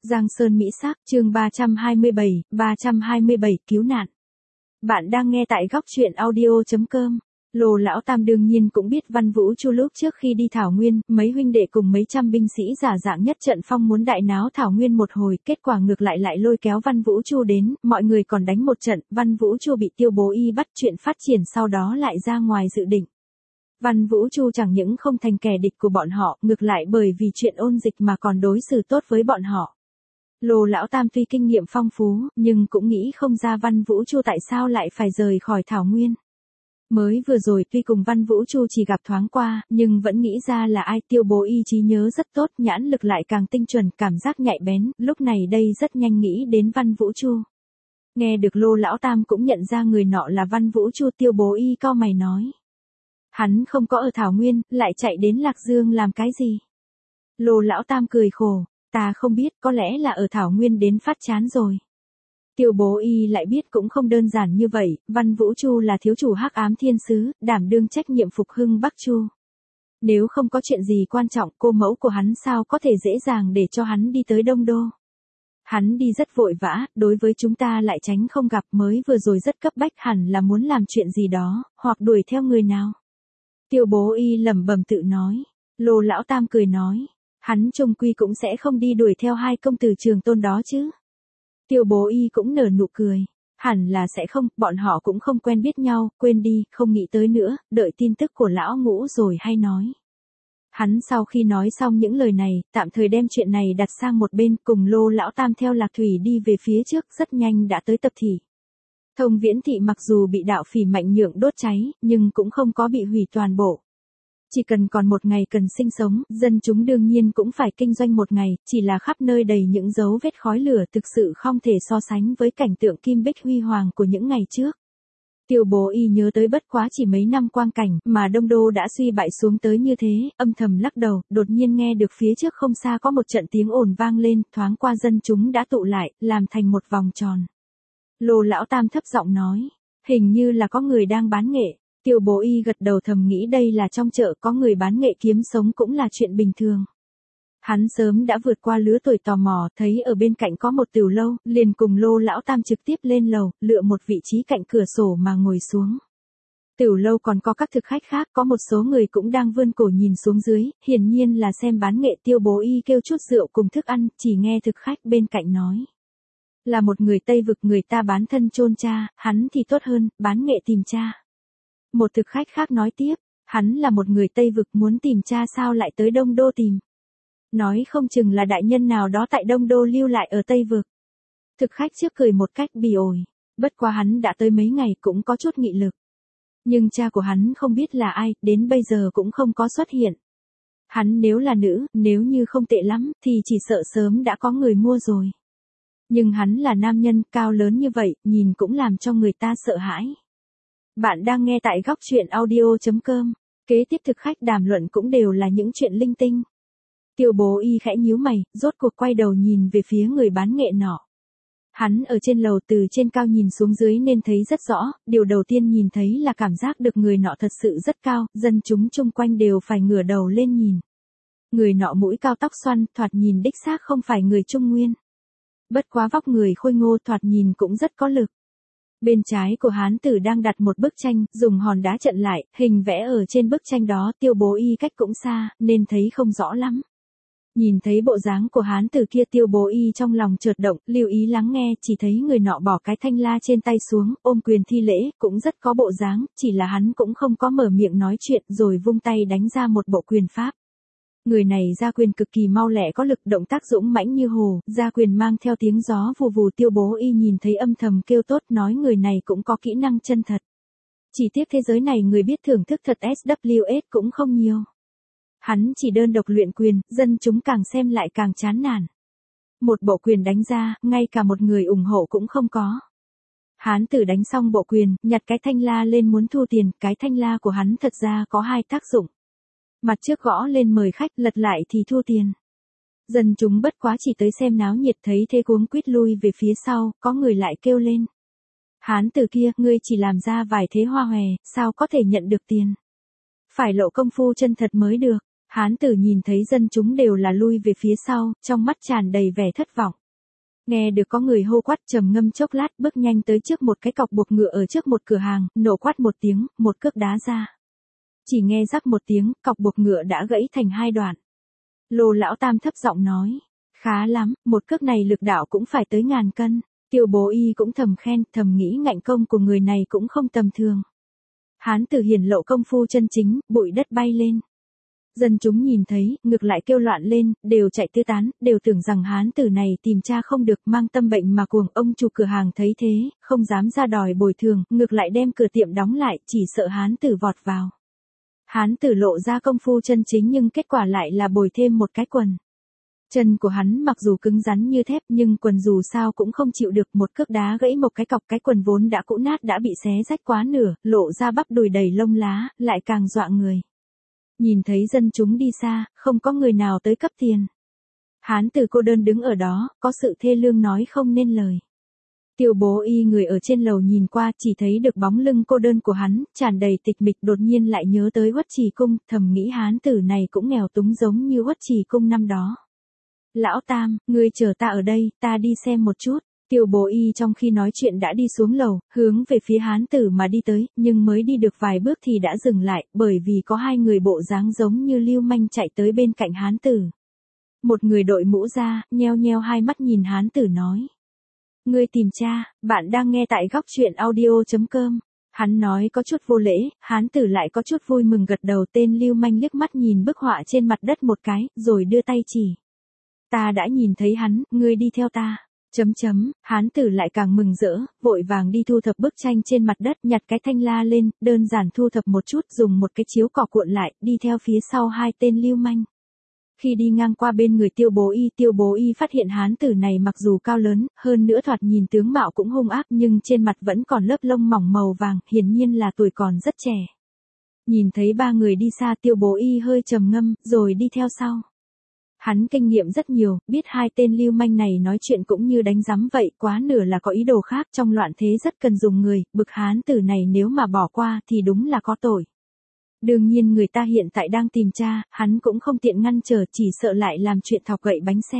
Giang Sơn Mỹ Sắc, chương 327 cứu nạn. Bạn đang nghe tại góc truyện audio.com. Lô Lão Tam đương nhiên cũng biết Văn Vũ Chu lúc trước khi đi Thảo Nguyên, mấy huynh đệ cùng mấy trăm binh sĩ giả dạng nhất trận phong muốn đại náo Thảo Nguyên một hồi, kết quả ngược lại lôi kéo Văn Vũ Chu đến, mọi người còn đánh một trận, Văn Vũ Chu bị Tiêu Bố Y bắt, chuyện phát triển sau đó lại ra ngoài dự định. Văn Vũ Chu chẳng những không thành kẻ địch của bọn họ, ngược lại bởi vì chuyện ôn dịch mà còn đối xử tốt với bọn họ. Lô Lão Tam tuy kinh nghiệm phong phú, nhưng cũng nghĩ không ra Văn Vũ Chu tại sao lại phải rời khỏi Thảo Nguyên. Mới vừa rồi tuy cùng Văn Vũ Chu chỉ gặp thoáng qua, nhưng vẫn nghĩ ra là ai. Tiêu Bố Y trí nhớ rất tốt, nhãn lực lại càng tinh chuẩn, cảm giác nhạy bén, lúc này đây rất nhanh nghĩ đến Văn Vũ Chu. Nghe được Lô Lão Tam cũng nhận ra người nọ là Văn Vũ Chu, Tiêu Bố Y cau mày nói. Hắn không có ở Thảo Nguyên, lại chạy đến Lạc Dương làm cái gì? Lô Lão Tam cười khổ, ta không biết, có lẽ là ở Thảo Nguyên đến phát chán rồi. Tiêu Bố Y lại biết cũng không đơn giản như vậy, Văn Vũ Chu là thiếu chủ Hắc Ám Thiên Sứ, đảm đương trách nhiệm phục hưng Bắc Chu. Nếu không có chuyện gì quan trọng, cô mẫu của hắn sao có thể dễ dàng để cho hắn đi tới Đông Đô. Hắn đi rất vội vã, đối với chúng ta lại tránh không gặp, mới vừa rồi rất cấp bách, hẳn là muốn làm chuyện gì đó, hoặc đuổi theo người nào. Tiêu Bố Y lẩm bẩm tự nói. Lô Lão Tam cười nói, hắn chung quy cũng sẽ không đi đuổi theo hai công tử Trường Tôn đó chứ. Tiêu Bố Y cũng nở nụ cười, hẳn là sẽ không, bọn họ cũng không quen biết nhau, quên đi, không nghĩ tới nữa, đợi tin tức của Lão Ngũ rồi hay nói. Hắn sau khi nói xong những lời này, tạm thời đem chuyện này đặt sang một bên, cùng Lô Lão Tam theo Lạc Thủy đi về phía trước, rất nhanh đã tới Tập Thị. Thông Viễn Thị mặc dù bị đạo phỉ Mạnh Nhượng đốt cháy, nhưng cũng không có bị hủy toàn bộ. Chỉ cần còn một ngày cần sinh sống, dân chúng đương nhiên cũng phải kinh doanh một ngày, chỉ là khắp nơi đầy những dấu vết khói lửa, thực sự không thể so sánh với cảnh tượng kim bích huy hoàng của những ngày trước. Tiêu Bố Y nhớ tới bất quá chỉ mấy năm quang cảnh mà Đông Đô đã suy bại xuống tới như thế, âm thầm lắc đầu, đột nhiên nghe được phía trước không xa có một trận tiếng ồn vang lên, thoáng qua dân chúng đã tụ lại, làm thành một vòng tròn. Lô Lão Tam thấp giọng nói, hình như là có người đang bán nghệ. Tiêu Bố Y gật đầu thầm nghĩ đây là trong chợ có người bán nghệ kiếm sống cũng là chuyện bình thường. Hắn sớm đã vượt qua lứa tuổi tò mò, thấy ở bên cạnh có một tiểu lâu, liền cùng Lô Lão Tam trực tiếp lên lầu, lựa một vị trí cạnh cửa sổ mà ngồi xuống. Tiểu lâu còn có các thực khách khác, có một số người cũng đang vươn cổ nhìn xuống dưới, hiển nhiên là xem bán nghệ. Tiêu Bố Y kêu chút rượu cùng thức ăn, chỉ nghe thực khách bên cạnh nói. Là một người Tây Vực, người ta bán thân chôn cha, hắn thì tốt hơn, bán nghệ tìm cha. Một thực khách khác nói tiếp, hắn là một người Tây Vực, muốn tìm cha sao lại tới Đông Đô tìm. Nói không chừng là đại nhân nào đó tại Đông Đô lưu lại ở Tây Vực. Thực khách trước cười một cách bỉ ổi, bất quá hắn đã tới mấy ngày cũng có chút nghị lực. Nhưng cha của hắn không biết là ai, đến bây giờ cũng không có xuất hiện. Hắn nếu là nữ, nếu như không tệ lắm, thì chỉ sợ sớm đã có người mua rồi. Nhưng hắn là nam nhân, cao lớn như vậy, nhìn cũng làm cho người ta sợ hãi. Bạn đang nghe tại góc truyện audio.com. Kế tiếp thực khách đàm luận cũng đều là những chuyện linh tinh. Tiêu Bố Y khẽ nhíu mày, rốt cuộc quay đầu nhìn về phía người bán nghệ nọ. Hắn ở trên lầu, từ trên cao nhìn xuống dưới nên thấy rất rõ, điều đầu tiên nhìn thấy là cảm giác được người nọ thật sự rất cao, dân chúng chung quanh đều phải ngửa đầu lên nhìn. Người nọ mũi cao tóc xoăn, thoạt nhìn đích xác không phải người Trung Nguyên. Bất quá vóc người khôi ngô, thoạt nhìn cũng rất có lực. Bên trái của hán tử đang đặt một bức tranh, dùng hòn đá chặn lại, hình vẽ ở trên bức tranh đó. Tiêu Bố Y cách cũng xa, nên thấy không rõ lắm. Nhìn thấy bộ dáng của hán tử kia, Tiêu Bố Y trong lòng chợt động, lưu ý lắng nghe, chỉ thấy người nọ bỏ cái thanh la trên tay xuống, ôm quyền thi lễ, cũng rất có bộ dáng, chỉ là hắn cũng không có mở miệng nói chuyện, rồi vung tay đánh ra một bộ quyền pháp. Người này ra quyền cực kỳ mau lẹ có lực, động tác dũng mãnh như hồ, ra quyền mang theo tiếng gió vù vù. Tiêu Bố Y nhìn thấy âm thầm kêu tốt, nói người này cũng có kỹ năng chân thật. Chỉ tiếc thế giới này người biết thưởng thức thật SWS cũng không nhiều. Hắn chỉ đơn độc luyện quyền, dân chúng càng xem lại càng chán nản. Một bộ quyền đánh ra, ngay cả một người ủng hộ cũng không có. Hán tử đánh xong bộ quyền, nhặt cái thanh la lên muốn thu tiền, cái thanh la của hắn thật ra có hai tác dụng. Mặt trước gõ lên mời khách, lật lại thì thu tiền. Dân chúng bất quá chỉ tới xem náo nhiệt, thấy thế cuống quýt lui về phía sau, có người lại kêu lên. Hán tử kia, ngươi chỉ làm ra vài thế hoa hòe, sao có thể nhận được tiền? Phải lộ công phu chân thật mới được. Hán tử nhìn thấy dân chúng đều là lui về phía sau, trong mắt tràn đầy vẻ thất vọng. Nghe được có người hô quát, trầm ngâm chốc lát, bước nhanh tới trước một cái cọc buộc ngựa ở trước một cửa hàng, nổ quát một tiếng, một cước đá ra. Chỉ nghe rắc một tiếng, cọc buộc ngựa đã gãy thành hai đoạn. Lô lão tam thấp giọng nói, khá lắm, một cước này lực đạo cũng phải tới 1000 cân. Tiêu Bố Y cũng thầm khen, thầm nghĩ ngạnh công của người này cũng không tầm thường. Hán tử hiển lộ công phu chân chính, bụi đất bay lên. Dân chúng nhìn thấy, ngược lại kêu loạn lên, đều chạy tứ tán, đều tưởng rằng hán tử này tìm cha không được, mang tâm bệnh mà cuồng. Ông chủ cửa hàng thấy thế, không dám ra đòi bồi thường, ngược lại đem cửa tiệm đóng lại, chỉ sợ hán tử vọt vào. Hán tử lộ ra công phu chân chính nhưng kết quả lại là bồi thêm một cái quần. Chân của hắn mặc dù cứng rắn như thép nhưng quần dù sao cũng không chịu được, một cước đá gãy một cái cọc, cái quần vốn đã cũ nát đã bị xé rách quá nửa, lộ ra bắp đùi đầy lông lá, lại càng dọa người. Nhìn thấy dân chúng đi xa, không có người nào tới cấp tiền. Hán tử cô đơn đứng ở đó, có sự thê lương nói không nên lời. Tiêu Bố Y người ở trên lầu nhìn qua, chỉ thấy được bóng lưng cô đơn của hắn, tràn đầy tịch mịch, đột nhiên lại nhớ tới Uất Trì Cung, thầm nghĩ hán tử này cũng nghèo túng giống như Uất Trì Cung năm đó. Lão Tam, ngươi chờ ta ở đây, ta đi xem một chút. Tiêu Bố Y trong khi nói chuyện đã đi xuống lầu, hướng về phía hán tử mà đi tới, nhưng mới đi được vài bước thì đã dừng lại, bởi vì có hai người bộ dáng giống như lưu manh chạy tới bên cạnh hán tử. Một người đội mũ ra, nheo nheo hai mắt nhìn hán tử nói. Ngươi tìm cha, bạn đang nghe tại góc truyện audio.com. Hắn nói có chút vô lễ, hán tử lại có chút vui mừng gật đầu. Tên lưu manh liếc mắt nhìn bức họa trên mặt đất một cái, rồi đưa tay chỉ. Ta đã nhìn thấy hắn, ngươi đi theo ta. Hán tử lại càng mừng rỡ, vội vàng đi thu thập bức tranh trên mặt đất, nhặt cái thanh la lên, đơn giản thu thập một chút, dùng một cái chiếu cỏ cuộn lại, đi theo phía sau hai tên lưu manh. Khi đi ngang qua bên người Tiêu Bố Y phát hiện hán tử này mặc dù cao lớn, hơn nữa thoạt nhìn tướng mạo cũng hung ác nhưng trên mặt vẫn còn lớp lông mỏng màu vàng, hiển nhiên là tuổi còn rất trẻ. Nhìn thấy ba người đi xa, Tiêu Bố Y hơi trầm ngâm, rồi đi theo sau. Hắn kinh nghiệm rất nhiều, biết hai tên lưu manh này nói chuyện cũng như đánh rắm vậy, quá nửa là có ý đồ khác, trong loạn thế rất cần dùng người, bực hán tử này nếu mà bỏ qua thì đúng là có tội. Đương nhiên người ta hiện tại đang tìm cha, hắn cũng không tiện ngăn trở, chỉ sợ lại làm chuyện thọc gậy bánh xe.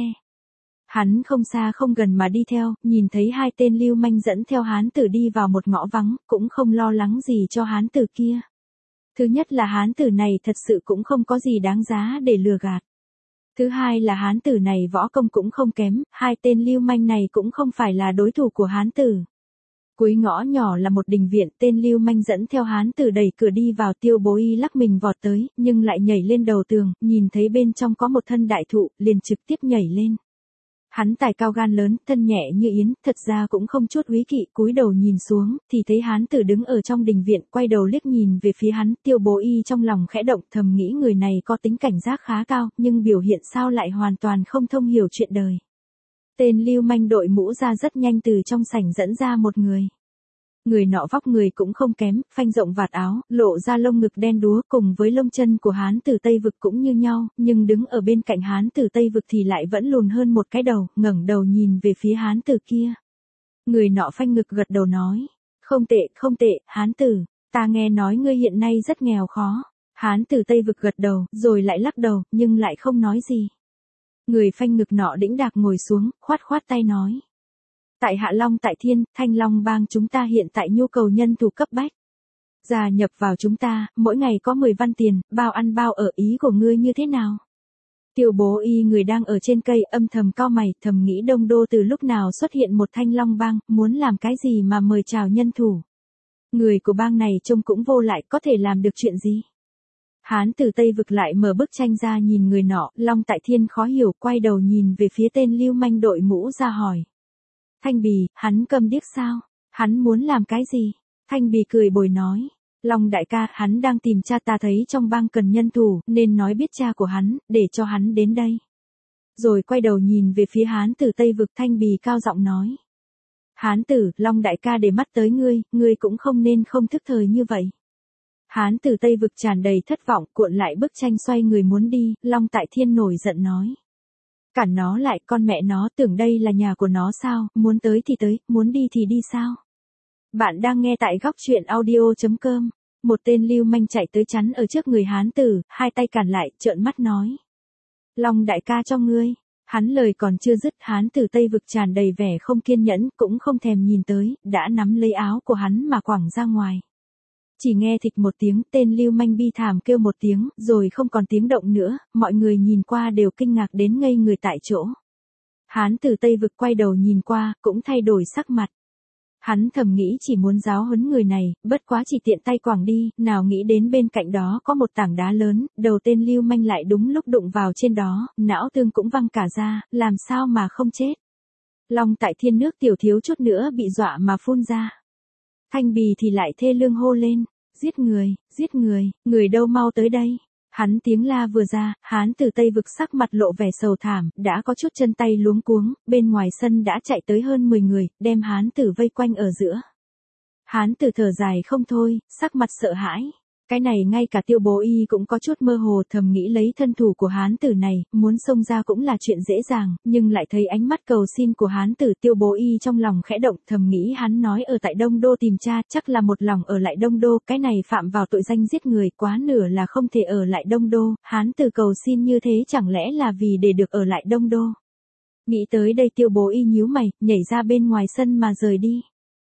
Hắn không xa không gần mà đi theo, nhìn thấy hai tên lưu manh dẫn theo hán tử đi vào một ngõ vắng, cũng không lo lắng gì cho hán tử kia. Thứ nhất là hán tử này thật sự cũng không có gì đáng giá để lừa gạt. Thứ hai là hán tử này võ công cũng không kém, hai tên lưu manh này cũng không phải là đối thủ của hán tử. Cuối ngõ nhỏ là một đình viện, tên lưu manh dẫn theo hán tử đẩy cửa đi vào. Tiêu Bố Y lắc mình vọt tới, nhưng lại nhảy lên đầu tường, nhìn thấy bên trong có một thân đại thụ, liền trực tiếp nhảy lên. Hắn tài cao gan lớn, thân nhẹ như yến, thật ra cũng không chút úy kỵ, cúi đầu nhìn xuống, thì thấy hán tử đứng ở trong đình viện, quay đầu liếc nhìn về phía hắn. Tiêu Bố Y trong lòng khẽ động, thầm nghĩ người này có tính cảnh giác khá cao, nhưng biểu hiện sao lại hoàn toàn không thông hiểu chuyện đời. Tên lưu manh đội mũ ra rất nhanh từ trong sảnh dẫn ra một người. Người nọ vóc người cũng không kém, phanh rộng vạt áo, lộ ra lông ngực đen đúa, cùng với lông chân của hán tử Tây Vực cũng như nhau, nhưng đứng ở bên cạnh hán tử Tây Vực thì lại vẫn lùn hơn một cái đầu, ngẩng đầu nhìn về phía hán tử kia. Người nọ phanh ngực gật đầu nói, không tệ, hán tử, ta nghe nói ngươi hiện nay rất nghèo khó. Hán tử Tây Vực gật đầu, rồi lại lắc đầu, nhưng lại không nói gì. Người phanh ngực nọ đĩnh đạc ngồi xuống, khoát tay nói. Tại Hạ Long tại Thiên, Thanh Long bang chúng ta hiện tại nhu cầu nhân thủ cấp bách. Gia nhập vào chúng ta, mỗi ngày có 10 văn tiền, bao ăn bao ở, ý của ngươi như thế nào? Tiêu Bố Y người đang ở trên cây âm thầm cau mày, thầm nghĩ Đông Đô từ lúc nào xuất hiện một Thanh Long bang, muốn làm cái gì mà mời chào nhân thủ. Người của bang này trông cũng vô lại, có thể làm được chuyện gì? Hán tử Tây Vực lại mở bức tranh ra nhìn người nọ, Long tại Thiên khó hiểu, quay đầu nhìn về phía tên lưu manh đội mũ ra hỏi. Thanh Bì, hắn câm điếc sao? Hắn muốn làm cái gì? Thanh Bì cười bồi nói. Long đại ca, hắn đang tìm cha, ta thấy trong bang cần nhân thủ, nên nói biết cha của hắn, để cho hắn đến đây. Rồi quay đầu nhìn về phía hán tử Tây Vực, Thanh Bì cao giọng nói. Hán tử, Long đại ca để mắt tới ngươi cũng không nên không thức thời như vậy. Hán tử Tây Vực tràn đầy thất vọng, cuộn lại bức tranh xoay người muốn đi, Long tại Thiên nổi giận nói. Cản nó lại, con mẹ nó, tưởng đây là nhà của nó sao, muốn tới thì tới, muốn đi thì đi sao? Bạn đang nghe tại góc truyện audio.com. Một tên lưu manh chạy tới chắn ở trước người hán tử, hai tay cản lại, trợn mắt nói. Long đại ca cho ngươi. Hắn lời còn chưa dứt, hán tử Tây Vực tràn đầy vẻ không kiên nhẫn, cũng không thèm nhìn tới, đã nắm lấy áo của hắn mà quẳng ra ngoài. Chỉ nghe thịch một tiếng, tên lưu manh bi thảm kêu một tiếng, rồi không còn tiếng động nữa, mọi người nhìn qua đều kinh ngạc đến ngây người tại chỗ. Hán tử Tây Vực quay đầu nhìn qua, cũng thay đổi sắc mặt. Hắn thầm nghĩ chỉ muốn giáo huấn người này, bất quá chỉ tiện tay quẳng đi, nào nghĩ đến bên cạnh đó có một tảng đá lớn, đầu tên lưu manh lại đúng lúc đụng vào trên đó, não tương cũng văng cả ra, làm sao mà không chết. Long tại thiên nước tiểu thiếu chút nữa bị dọa mà phun ra. Thanh Bì thì lại thê lương hô lên, giết người đâu mau tới đây. Hắn tiếng la vừa ra, hán tử Tây Vực sắc mặt lộ vẻ sầu thảm, đã có chút chân tay luống cuống, bên ngoài sân đã chạy tới hơn 10 người, đem hán tử vây quanh ở giữa. Hán tử thở dài không thôi, sắc mặt sợ hãi. Cái này ngay cả Tiêu Bố Y cũng có chút mơ hồ, thầm nghĩ lấy thân thủ của hán tử này, muốn xông ra cũng là chuyện dễ dàng, nhưng lại thấy ánh mắt cầu xin của hán tử Tiêu Bố Y trong lòng khẽ động, thầm nghĩ hắn nói ở tại Đông Đô tìm cha, chắc là một lòng ở lại Đông Đô, cái này phạm vào tội danh giết người, quá nửa là không thể ở lại Đông Đô, hán tử cầu xin như thế chẳng lẽ là vì để được ở lại Đông Đô. Nghĩ tới đây Tiêu Bố Y nhíu mày, nhảy ra bên ngoài sân mà rời đi.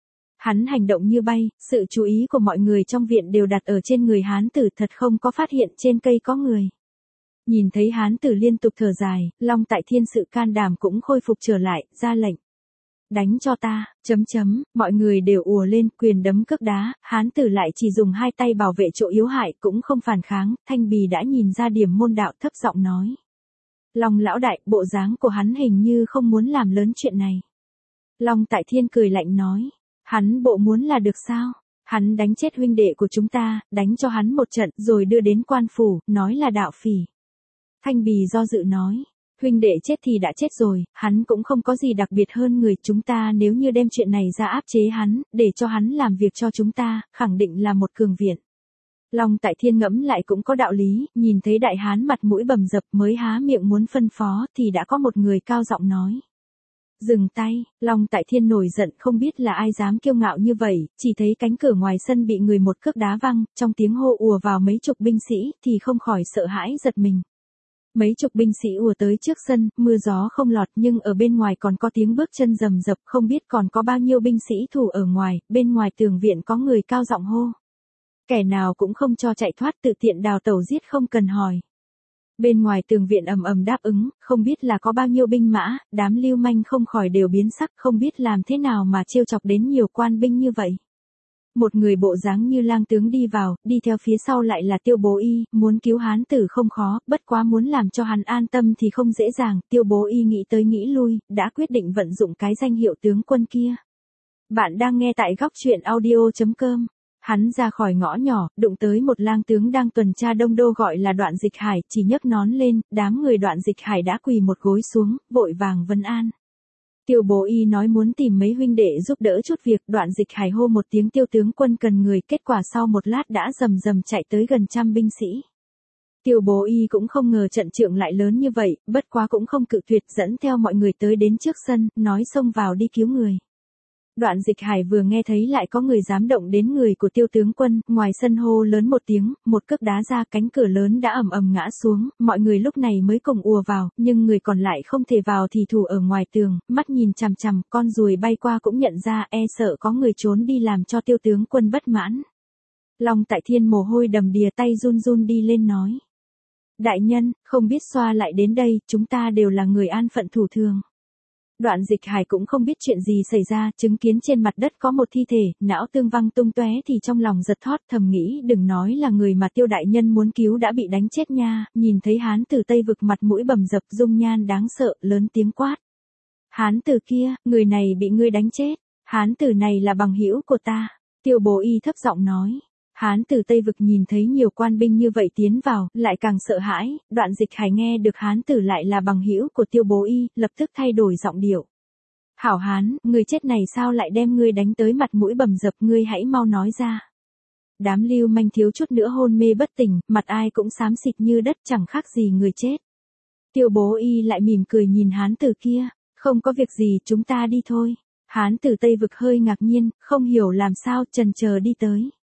Hắn hành động như bay, sự chú ý của mọi người trong viện đều đặt ở trên người hán tử, thật không có phát hiện trên cây có người. Nhìn thấy hán tử liên tục thở dài, Long tại thiên sự can đảm cũng khôi phục trở lại, ra lệnh. Đánh cho ta, mọi người đều ùa lên, quyền đấm cước đá, hán tử lại chỉ dùng hai tay bảo vệ chỗ yếu hại, cũng không phản kháng, Thanh Bì đã nhìn ra điểm môn đạo, thấp giọng nói. Long lão đại, bộ dáng của hắn hình như không muốn làm lớn chuyện này. Long tại thiên cười lạnh nói. Hắn bộ muốn là được sao? Hắn đánh chết huynh đệ của chúng ta, đánh cho hắn một trận rồi đưa đến quan phủ, nói là đạo phỉ. Thanh Bì do dự nói, huynh đệ chết thì đã chết rồi, hắn cũng không có gì đặc biệt hơn người chúng ta, nếu như đem chuyện này ra áp chế hắn, để cho hắn làm việc cho chúng ta, khẳng định là một cường viện. Long tại thiên ngẫm lại cũng có đạo lý, nhìn thấy đại hán mặt mũi bầm dập mới há miệng muốn phân phó thì đã có một người cao giọng nói. Dừng tay, Long tại thiên nổi giận không biết là ai dám kiêu ngạo như vậy, chỉ thấy cánh cửa ngoài sân bị người một cước đá văng, trong tiếng hô ùa vào mấy chục binh sĩ thì không khỏi sợ hãi giật mình. Mấy chục binh sĩ ùa tới trước sân, mưa gió không lọt nhưng ở bên ngoài còn có tiếng bước chân rầm rập, không biết còn có bao nhiêu binh sĩ thủ ở ngoài, bên ngoài tường viện có người cao giọng hô. Kẻ nào cũng không cho chạy thoát, tự tiện đào tẩu giết không cần hỏi. Bên ngoài tường viện ầm ầm đáp ứng, không biết là có bao nhiêu binh mã, đám lưu manh không khỏi đều biến sắc, không biết làm thế nào mà trêu chọc đến nhiều quan binh như vậy. Một người bộ dáng như lang tướng đi vào, đi theo phía sau lại là Tiêu Bố Y, muốn cứu hán tử không khó, bất quá muốn làm cho hắn an tâm thì không dễ dàng, Tiêu Bố Y nghĩ tới nghĩ lui, đã quyết định vận dụng cái danh hiệu tướng quân kia. Bạn đang nghe tại góc truyện audio.com. Hắn ra khỏi ngõ nhỏ, đụng tới một lang tướng đang tuần tra Đông Đô gọi là Đoạn Dịch Hải, chỉ nhấc nón lên, đám người Đoạn Dịch Hải đã quỳ một gối xuống, vội vàng vân an. Tiêu Bố Y nói muốn tìm mấy huynh đệ giúp đỡ chút việc, Đoạn Dịch Hải hô một tiếng Tiêu tướng quân cần người, kết quả sau một lát đã rầm rầm chạy tới gần trăm binh sĩ. Tiêu Bố Y cũng không ngờ trận trượng lại lớn như vậy, bất quá cũng không cự tuyệt, dẫn theo mọi người tới đến trước sân, nói xông vào đi cứu người. Đoạn Dịch Hải vừa nghe thấy lại có người dám động đến người của Tiêu tướng quân, ngoài sân hô lớn một tiếng, một cước đá ra, cánh cửa lớn đã ầm ầm ngã xuống, mọi người lúc này mới cùng ùa vào, nhưng người còn lại không thể vào thì thủ ở ngoài tường, mắt nhìn chằm chằm, con ruồi bay qua cũng nhận ra, e sợ có người trốn đi làm cho Tiêu tướng quân bất mãn. Long tại thiên mồ hôi đầm đìa, tay run run đi lên nói. Đại nhân, không biết xoa lại đến đây, chúng ta đều là người an phận thủ thường. Đoạn Dịch Hải cũng không biết chuyện gì xảy ra, chứng kiến trên mặt đất có một thi thể, não tương văng tung tóe thì trong lòng giật thót, thầm nghĩ đừng nói là người mà Tiêu đại nhân muốn cứu đã bị đánh chết nha, nhìn thấy hán tử Tây Vực mặt mũi bầm dập, dung nhan đáng sợ, lớn tiếng quát. Hán tử kia, người này bị ngươi đánh chết, hán tử này là bằng hữu của ta, Tiêu Bố Y thấp giọng nói. Hán tử Tây Vực nhìn thấy nhiều quan binh như vậy tiến vào, lại càng sợ hãi, Đoạn Dịch Hải nghe được hán tử lại là bằng hữu của Tiêu Bố Y, lập tức thay đổi giọng điệu. Hảo hán, người chết này sao lại đem ngươi đánh tới mặt mũi bầm dập, ngươi hãy mau nói ra. Đám lưu manh thiếu chút nữa hôn mê bất tỉnh, mặt ai cũng xám xịt như đất, chẳng khác gì người chết. Tiêu Bố Y lại mỉm cười nhìn hán tử kia, không có việc gì, chúng ta đi thôi. Hán tử Tây Vực hơi ngạc nhiên, không hiểu làm sao, chần chờ đi tới.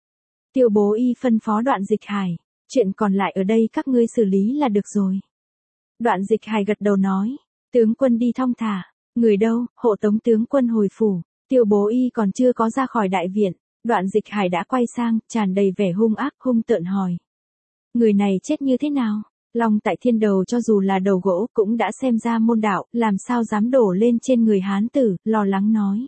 Tiêu Bố Y phân phó Đoạn Dịch Hải, chuyện còn lại ở đây các ngươi xử lý là được rồi. Đoạn Dịch Hải gật đầu nói, tướng quân đi thong thả, người đâu, hộ tống tướng quân hồi phủ. Tiêu Bố Y còn chưa có ra khỏi đại viện, Đoạn Dịch Hải đã quay sang, tràn đầy vẻ hung ác hung tợn hỏi. Người này chết như thế nào? Long Tại Thiên đầu cho dù là đầu gỗ cũng đã xem ra môn đạo, làm sao dám đổ lên trên người hán tử, lo lắng nói.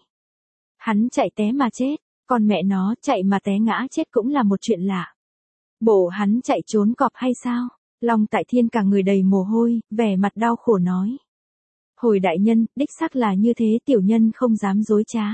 Hắn chạy té mà chết, còn mẹ nó chạy mà té ngã chết cũng là một chuyện lạ. Bộ hắn chạy trốn cọp hay sao? Long Tại Thiên cả người đầy mồ hôi, vẻ mặt đau khổ nói. Hồi đại nhân, đích xác là như thế, tiểu nhân không dám dối trá.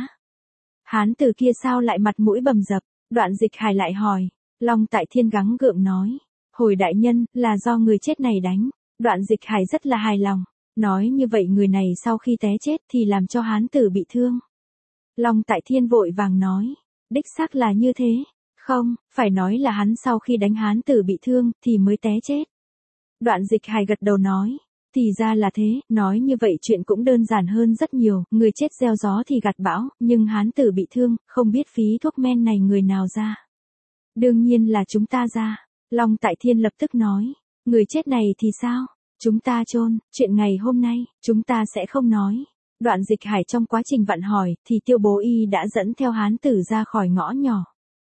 Hán tử kia sao lại mặt mũi bầm dập? Đoạn Dịch Hải lại hỏi. Long Tại Thiên gắng gượng nói. Hồi đại nhân, là do người chết này đánh. Đoạn Dịch Hải rất là hài lòng. Nói như vậy người này sau khi té chết thì làm cho hán tử bị thương. Long Tại Thiên vội vàng nói. Đích xác là như thế. Không, phải nói là hắn sau khi đánh hán tử bị thương thì mới té chết. Đoạn Dịch Hải gật đầu nói. Thì ra là thế, nói như vậy chuyện cũng đơn giản hơn rất nhiều, người chết gieo gió thì gặt bão, nhưng hán tử bị thương, không biết phí thuốc men này người nào ra. Đương nhiên là chúng ta ra. Long Tại Thiên lập tức nói, người chết này thì sao? Chúng ta chôn, chuyện ngày hôm nay, chúng ta sẽ không nói. Đoạn Dịch Hải trong quá trình vặn hỏi, thì Tiêu Bố Y đã dẫn theo hán tử ra khỏi ngõ nhỏ.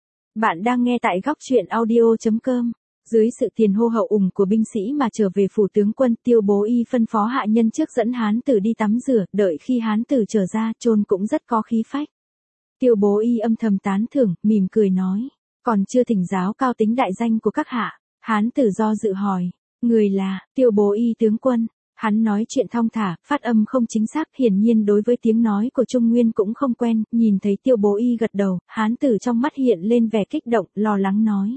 Bạn đang nghe tại góc truyện audio.com. Dưới sự tiền hô hậu ủng của binh sĩ mà trở về phủ tướng quân, Tiêu Bố Y phân phó hạ nhân trước dẫn hán tử đi tắm rửa, đợi khi hán tử trở ra, chôn cũng rất có khí phách. Tiêu Bố Y âm thầm tán thưởng, mỉm cười nói, còn chưa thỉnh giáo cao tính đại danh của các hạ. Hán tử do dự hỏi, người là Tiêu Bố Y tướng quân. Hắn nói chuyện thong thả, phát âm không chính xác, hiển nhiên đối với tiếng nói của Trung Nguyên cũng không quen, nhìn thấy Tiêu Bố Y gật đầu, hán tử trong mắt hiện lên vẻ kích động, lo lắng nói.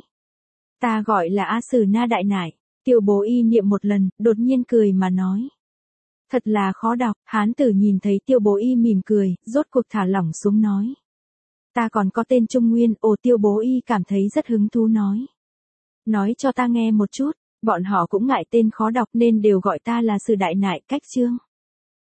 Ta gọi là A Sử Na Đại Nải. Tiêu Bố Y niệm một lần, đột nhiên cười mà nói. Thật là khó đọc, hán tử nhìn thấy Tiêu Bố Y mỉm cười, rốt cuộc thả lỏng xuống nói. Ta còn có tên Trung Nguyên, Tiêu Bố Y cảm thấy rất hứng thú nói. Nói cho ta nghe một chút, bọn họ cũng ngại tên khó đọc nên đều gọi ta là Sử Đại Nải, cách chương.